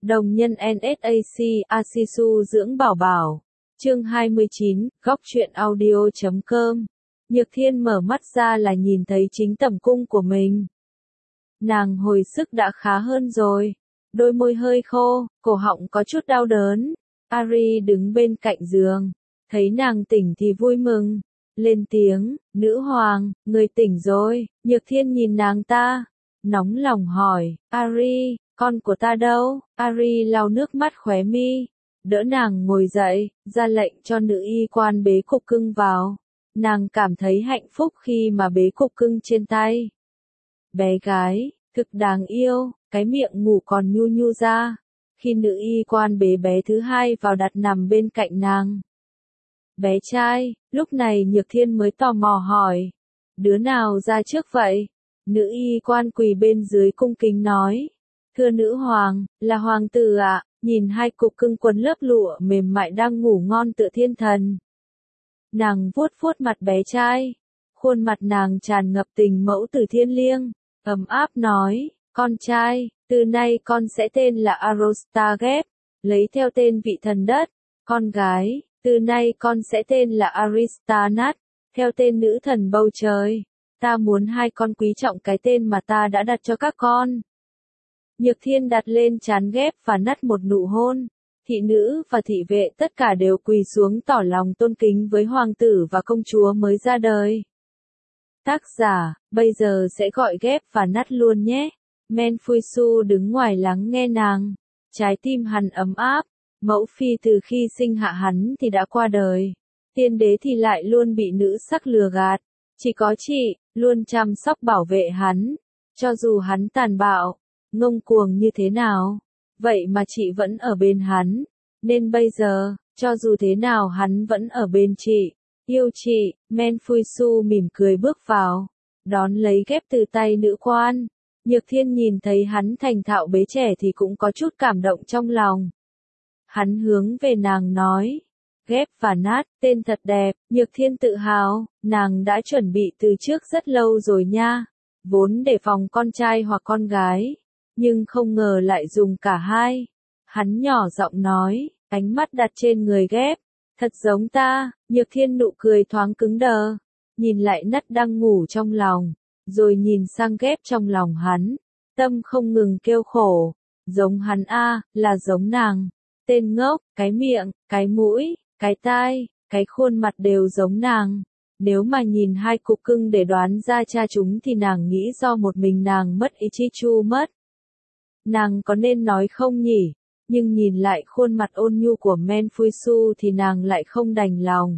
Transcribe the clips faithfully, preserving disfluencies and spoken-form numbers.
Đồng nhân en ét a xê, Asisu dưỡng bảo bảo. Chương hai mươi chín, góc truyện audio chấm com. Nhược Thiên mở mắt ra là nhìn thấy chính tẩm cung của mình. Nàng hồi sức đã khá hơn rồi. Đôi môi hơi khô, cổ họng có chút đau đớn. Ari đứng bên cạnh giường. Thấy nàng tỉnh thì vui mừng. Lên tiếng, nữ hoàng, người tỉnh rồi. Nhược Thiên nhìn nàng ta. Nóng lòng hỏi, Ari, con của ta đâu? Ari lau nước mắt khóe mi. Đỡ nàng ngồi dậy, ra lệnh cho nữ y quan bế cục cưng vào. Nàng cảm thấy hạnh phúc khi mà bế cục cưng trên tay. Bé gái, thực đáng yêu, cái miệng ngủ còn nhu nhu ra. Khi nữ y quan bế bé thứ hai vào đặt nằm bên cạnh nàng. Bé trai, lúc này Nhược Thiên mới tò mò hỏi. Đứa nào ra trước vậy? Nữ y quan quỳ bên dưới cung kính nói. Thưa nữ hoàng, là hoàng tử ạ, nhìn hai cục cưng quấn lớp lụa mềm mại đang ngủ ngon tựa thiên thần. Nàng vuốt vuốt mặt bé trai. Khuôn mặt nàng tràn ngập tình mẫu tử thiêng liêng, ấm áp nói, con trai, từ nay con sẽ tên là Arostarghep, lấy theo tên vị thần đất. Con gái, từ nay con sẽ tên là Aristarnath, theo tên nữ thần bầu trời. Ta muốn hai con quý trọng cái tên mà ta đã đặt cho các con. Nhược Thiên đặt lên trán Ghép và Nắt một nụ hôn. Thị nữ và thị vệ tất cả đều quỳ xuống tỏ lòng tôn kính với hoàng tử và công chúa mới ra đời. Tác giả, bây giờ sẽ gọi Ghép và Nắt luôn nhé. Menfuisu đứng ngoài lắng nghe nàng. Trái tim hắn ấm áp. Mẫu phi từ khi sinh hạ hắn thì đã qua đời. Tiên đế thì lại luôn bị nữ sắc lừa gạt. Chỉ có chị, luôn chăm sóc bảo vệ hắn. Cho dù hắn tàn bạo, ngông cuồng như thế nào, vậy mà chị vẫn ở bên hắn. Nên bây giờ, cho dù thế nào hắn vẫn ở bên chị. Yêu chị, Menfuisu mỉm cười bước vào, đón lấy Ghép từ tay nữ quan. Nhược Thiên nhìn thấy hắn thành thạo bế trẻ thì cũng có chút cảm động trong lòng. Hắn hướng về nàng nói. Ghép và Nát, tên thật đẹp, Nhược Thiên tự hào, nàng đã chuẩn bị từ trước rất lâu rồi nha. Vốn để phòng con trai hoặc con gái, nhưng không ngờ lại dùng cả hai. Hắn nhỏ giọng nói, ánh mắt đặt trên người Ghép. Thật giống ta, Nhược Thiên nụ cười thoáng cứng đờ. Nhìn lại Nát đang ngủ trong lòng, rồi nhìn sang Ghép trong lòng hắn. Tâm không ngừng kêu khổ. Giống hắn a, là giống nàng. Tên ngốc, cái miệng, cái mũi, cái tai, cái khuôn mặt đều giống nàng. Nếu mà nhìn hai cục cưng để đoán ra cha chúng thì nàng nghĩ do một mình nàng mất ý chí chu mất. Nàng có nên nói không nhỉ? Nhưng nhìn lại khuôn mặt ôn nhu của Menfuisu thì nàng lại không đành lòng.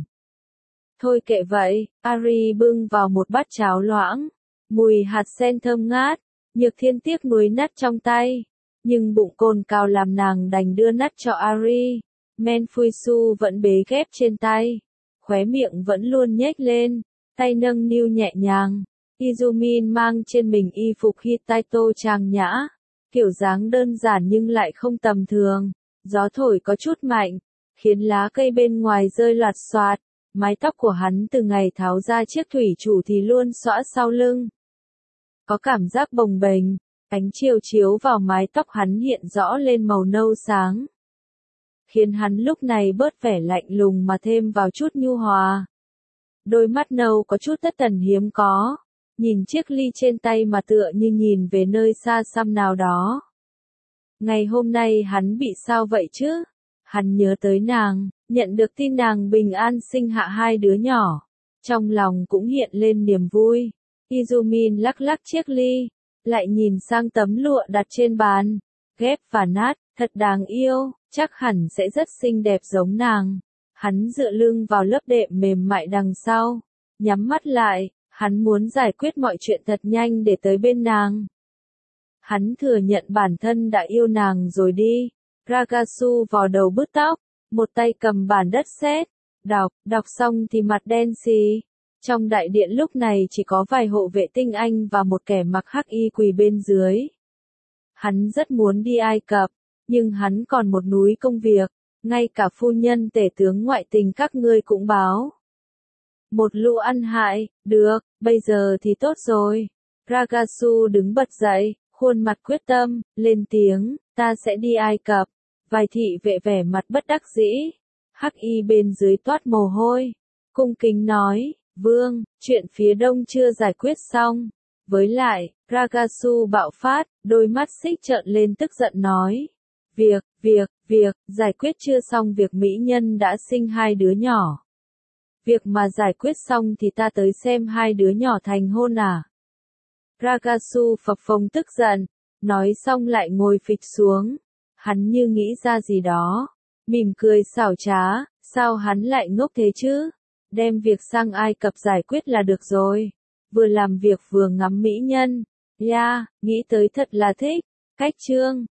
Thôi kệ vậy, Ari bưng vào một bát cháo loãng. Mùi hạt sen thơm ngát. Nhược Thiên tiếc nuối Nát trong tay. Nhưng bụng cồn cào làm nàng đành đưa Nát cho Ari. Menfuisu vẫn bế Ghép trên tay. Khóe miệng vẫn luôn nhếch lên. Tay nâng niu nhẹ nhàng. Izumin mang trên mình y phục Hittaito trang nhã. Kiểu dáng đơn giản nhưng lại không tầm thường. Gió thổi có chút mạnh, khiến lá cây bên ngoài rơi loạt xoạt. Mái tóc của hắn từ ngày tháo ra chiếc thủy chủ thì luôn xõa sau lưng. Có cảm giác bồng bềnh, ánh chiều chiếu vào mái tóc hắn hiện rõ lên màu nâu sáng. Khiến hắn lúc này bớt vẻ lạnh lùng mà thêm vào chút nhu hòa. Đôi mắt nâu có chút thất thần hiếm có. Nhìn chiếc ly trên tay mà tựa như nhìn về nơi xa xăm nào đó. Ngày hôm nay hắn bị sao vậy chứ? Hắn nhớ tới nàng, nhận được tin nàng bình an sinh hạ hai đứa nhỏ. Trong lòng cũng hiện lên niềm vui. Izumin lắc lắc chiếc ly, lại nhìn sang tấm lụa đặt trên bàn. Ghép và Nát, thật đáng yêu, chắc hẳn sẽ rất xinh đẹp giống nàng. Hắn dựa lưng vào lớp đệm mềm mại đằng sau, nhắm mắt lại. Hắn muốn giải quyết mọi chuyện thật nhanh để tới bên nàng. Hắn thừa nhận bản thân đã yêu nàng rồi đi. Ragasu vò đầu bứt tóc, một tay cầm bản đất sét, đọc, đọc xong thì mặt đen xì. Trong đại điện lúc này chỉ có vài hộ vệ tinh anh và một kẻ mặc hắc y quỳ bên dưới. Hắn rất muốn đi Ai Cập, nhưng hắn còn một núi công việc, ngay cả phu nhân tể tướng ngoại tình các ngươi cũng báo. Một lũ ăn hại, được, bây giờ thì tốt rồi. Ragasu đứng bật dậy, khuôn mặt quyết tâm, lên tiếng, Ta sẽ đi Ai Cập. Vài thị vệ vẻ mặt bất đắc dĩ. Hắc Y bên dưới toát mồ hôi. Cung kính nói, vương, chuyện phía đông chưa giải quyết xong. Với lại, Ragasu bạo phát, đôi mắt xích trợn lên tức giận nói. Việc, việc, việc, giải quyết chưa xong việc mỹ nhân đã sinh hai đứa nhỏ. Việc mà giải quyết xong thì ta tới xem hai đứa nhỏ thành hôn à. Ragasu phập phồng tức giận, nói xong lại ngồi phịch xuống. Hắn như nghĩ ra gì đó, mỉm cười xảo trá, sao hắn lại ngốc thế chứ? Đem việc sang Ai Cập giải quyết là được rồi. Vừa làm việc vừa ngắm mỹ nhân. Ya, yeah, nghĩ tới thật là thích. Cách chương